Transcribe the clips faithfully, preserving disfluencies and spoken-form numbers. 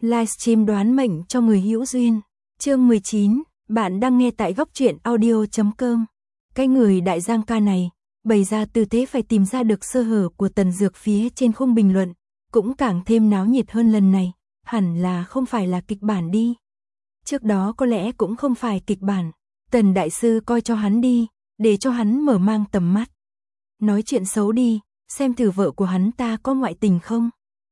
Livestream đoán mệnh cho người hữu duyên. Chương mười chín, bạn đang nghe tại góc truyện audio chấm com. Cái người đại giang ca này, bày ra tư thế phải tìm ra được sơ hở của Tần Dược phía trên khung bình luận, cũng càng thêm náo nhiệt hơn lần này, hẳn là không phải là kịch bản đi. Trước đó có lẽ cũng không phải kịch bản, Tần đại sư coi cho hắn đi, để cho hắn mở mang tầm mắt. Nói chuyện xấu đi, xem thử vợ của hắn ta có ngoại tình không.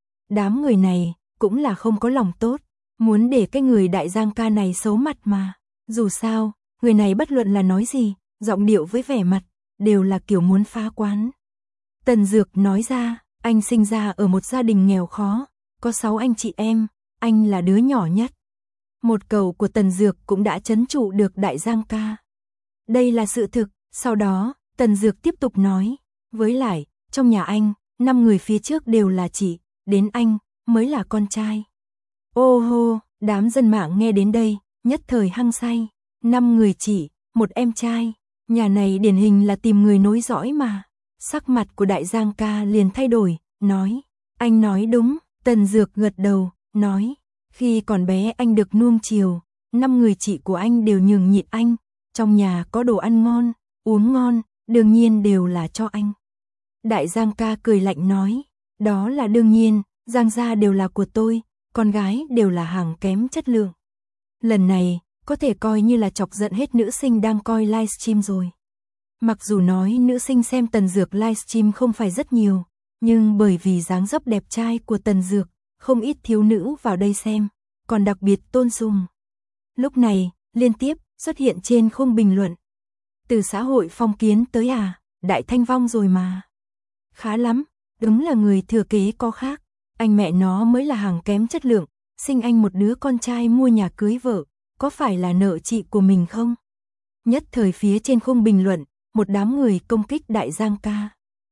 Đám người này cũng là không có lòng tốt, muốn để cái người đại giang ca này xấu mặt mà. Dù sao, người này bất luận là nói gì, giọng điệu với vẻ mặt, đều là kiểu muốn phá quán. Tần Dược nói ra, anh sinh ra ở một gia đình nghèo khó, có sáu anh chị em, anh là đứa nhỏ nhất. Một câu của Tần Dược cũng đã trấn trụ được đại giang ca. Đây là sự thực, sau đó, Tần Dược tiếp tục nói, với lại, trong nhà anh, năm người phía trước đều là chị, đến anh, mới là con trai. Ô hô, đám dân mạng nghe đến đây, nhất thời hăng say, năm người chị, một em trai, nhà này điển hình là tìm người nối dõi mà. Sắc mặt của đại giang ca liền thay đổi, nói, anh nói đúng, Tần Dược gật đầu, nói, khi còn bé anh được nuông chiều, năm người chị của anh đều nhường nhịn anh, trong nhà có đồ ăn ngon, uống ngon, đương nhiên đều là cho anh. Đại giang ca cười lạnh nói, đó là đương nhiên, giang gia đều là của tôi, con gái đều là hàng kém chất lượng. Lần này, có thể coi như là chọc giận hết nữ sinh đang coi livestream rồi. Mặc dù nói nữ sinh xem Tần Dược livestream không phải rất nhiều, nhưng bởi vì dáng dấp đẹp trai của Tần Dược, không ít thiếu nữ vào đây xem, còn đặc biệt tôn sùng. Lúc này, liên tiếp xuất hiện trên khung bình luận. Từ xã hội phong kiến tới à, đại thanh vong rồi mà. Khá lắm, đúng là người thừa kế có khác, anh mẹ nó mới là hàng kém chất lượng, sinh anh một đứa con trai mua nhà cưới vợ, có phải là nợ chị của mình không? Nhất thời phía trên khung bình luận, một đám người công kích đại giang ca.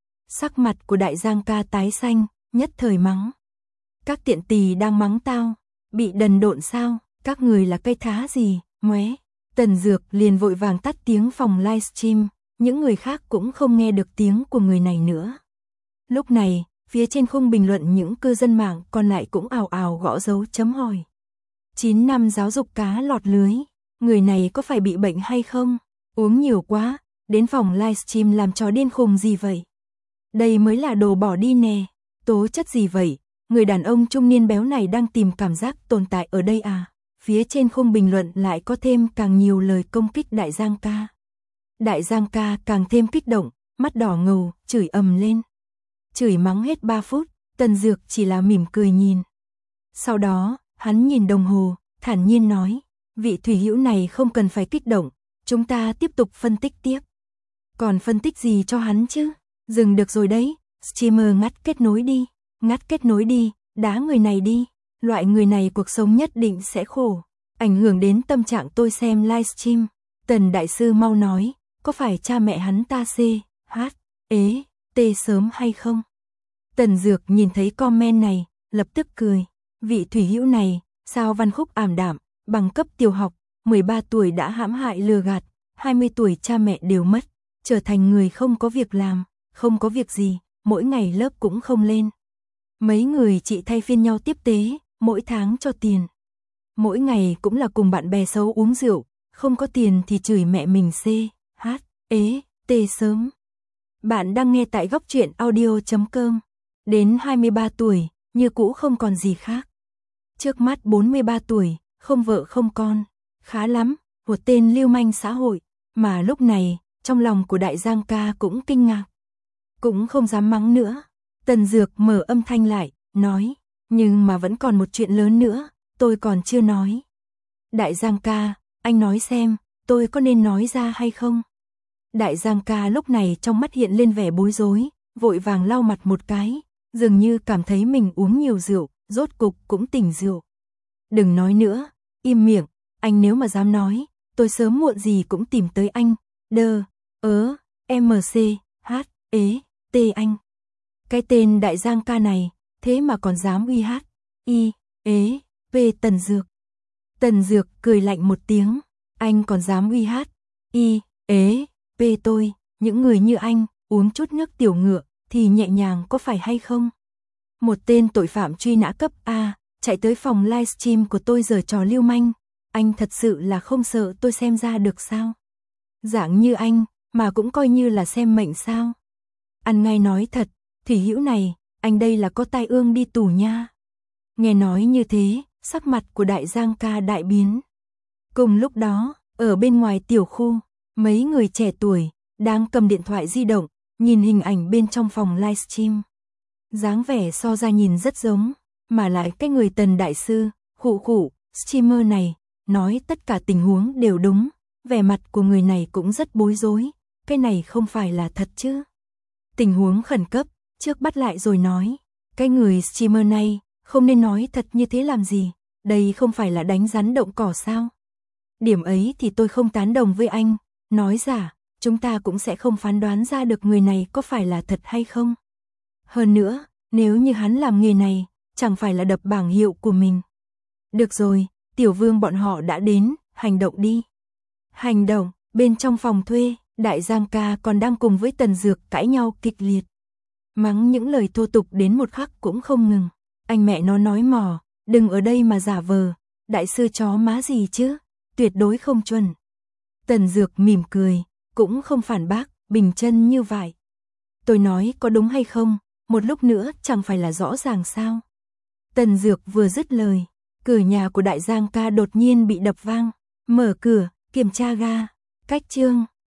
Sắc mặt của đại giang ca tái xanh, nhất thời mắng. Các tiện tỳ đang mắng tao, bị đần độn sao, các người là cây thá gì, ngoé. Tần Dược liền vội vàng tắt tiếng phòng livestream, những người khác cũng không nghe được tiếng của người này nữa. Lúc này, phía trên khung bình luận những cư dân mạng còn lại cũng ào ào gõ dấu chấm hỏi. chín năm giáo dục cá lọt lưới, người này có phải bị bệnh hay không? Uống nhiều quá, đến phòng livestream làm trò điên khùng gì vậy? Đây mới là đồ bỏ đi nè, tố chất gì vậy? Người đàn ông trung niên béo này đang tìm cảm giác tồn tại ở đây à? Phía trên khung bình luận lại có thêm càng nhiều lời công kích đại giang ca. Đại giang ca càng thêm kích động, mắt đỏ ngầu, chửi ầm lên. Chửi mắng hết ba phút, Tần Dược chỉ là mỉm cười nhìn. Sau đó, hắn nhìn đồng hồ, thản nhiên nói, vị thủy hữu này không cần phải kích động, chúng ta tiếp tục phân tích tiếp. Còn phân tích gì cho hắn chứ? Dừng được rồi đấy, streamer ngắt kết nối đi, ngắt kết nối đi, đá người này đi, loại người này cuộc sống nhất định sẽ khổ, ảnh hưởng đến tâm trạng tôi xem livestream. Tần đại sư mau nói, có phải cha mẹ hắn ta C, H, ế, T sớm hay không? Tần Dược nhìn thấy comment này, lập tức cười, vị thủy hữu này, sao văn khúc ảm đạm, bằng cấp tiểu học, mười ba tuổi đã hãm hại lừa gạt, hai mươi tuổi cha mẹ đều mất, trở thành người không có việc làm, không có việc gì, mỗi ngày lớp cũng không lên. Mấy người chị thay phiên nhau tiếp tế, mỗi tháng cho tiền. Mỗi ngày cũng là cùng bạn bè xấu uống rượu, không có tiền thì chửi mẹ mình C, H, ế, T sớm. Bạn đang nghe tại góc truyện audio chấm com. Đến hai mươi ba tuổi, như cũ không còn gì khác. Trước mắt bốn mươi ba tuổi, không vợ không con. Khá lắm, một tên lưu manh xã hội. Mà lúc này, trong lòng của đại giang ca cũng kinh ngạc. Cũng không dám mắng nữa. Tần Dược mở âm thanh lại, nói. Nhưng mà vẫn còn một chuyện lớn nữa, tôi còn chưa nói. Đại giang ca, anh nói xem, tôi có nên nói ra hay không? Đại giang ca lúc này trong mắt hiện lên vẻ bối rối, vội vàng lau mặt một cái, dường như cảm thấy mình uống nhiều rượu, rốt cục cũng tỉnh rượu. Đừng nói nữa, im miệng, anh nếu mà dám nói, tôi sớm muộn gì cũng tìm tới anh, đơ, ớ, M C, H, ế, T anh. Cái tên đại giang ca này, thế mà còn dám uy hát, I, ế, P Tần Dược. Tần Dược cười lạnh một tiếng, anh còn dám uy hát, I, ế, P tôi, những người như anh, uống chút nước tiểu ngựa, thì nhẹ nhàng có phải hay không? Một tên tội phạm truy nã cấp A, chạy tới phòng livestream của tôi giở trò lưu manh, anh thật sự là không sợ tôi xem ra được sao? Dạng như anh, mà cũng coi như là xem mệnh sao? Ăn ngay nói thật, Thủy Hữu này, anh đây là có tai ương đi tù nha. Nghe nói như thế, sắc mặt của Đại Giang ca đại biến. Cùng lúc đó, ở bên ngoài tiểu khu, mấy người trẻ tuổi đang cầm điện thoại di động, nhìn hình ảnh bên trong phòng livestream. Dáng vẻ so ra nhìn rất giống, mà lại cái người Tần đại sư, khụ khụ, streamer này, nói tất cả tình huống đều đúng, vẻ mặt của người này cũng rất bối rối, cái này không phải là thật chứ. Tình huống khẩn cấp, trước bắt lại rồi nói, cái người streamer này, không nên nói thật như thế làm gì, đây không phải là đánh rắn động cỏ sao. Điểm ấy thì tôi không tán đồng với anh, nói giả, chúng ta cũng sẽ không phán đoán ra được người này có phải là thật hay không. Hơn nữa, nếu như hắn làm nghề này, chẳng phải là đập bảng hiệu của mình. Được rồi, Tiểu Vương bọn họ đã đến, hành động đi. Hành động, bên trong phòng thuê, Đại Giang ca còn đang cùng với Tần Dược cãi nhau kịch liệt. Mắng những lời thô tục đến một khắc cũng không ngừng. Anh mẹ nó nói mò, đừng ở đây mà giả vờ, đại sư chó má gì chứ, tuyệt đối không chuẩn. Tần Dược mỉm cười, cũng không phản bác, bình chân như vậy. Tôi nói có đúng hay không, một lúc nữa chẳng phải là rõ ràng sao. Tần Dược vừa dứt lời, cửa nhà của Đại Giang ca đột nhiên bị đập vang, mở cửa, kiểm tra ga, cách chương.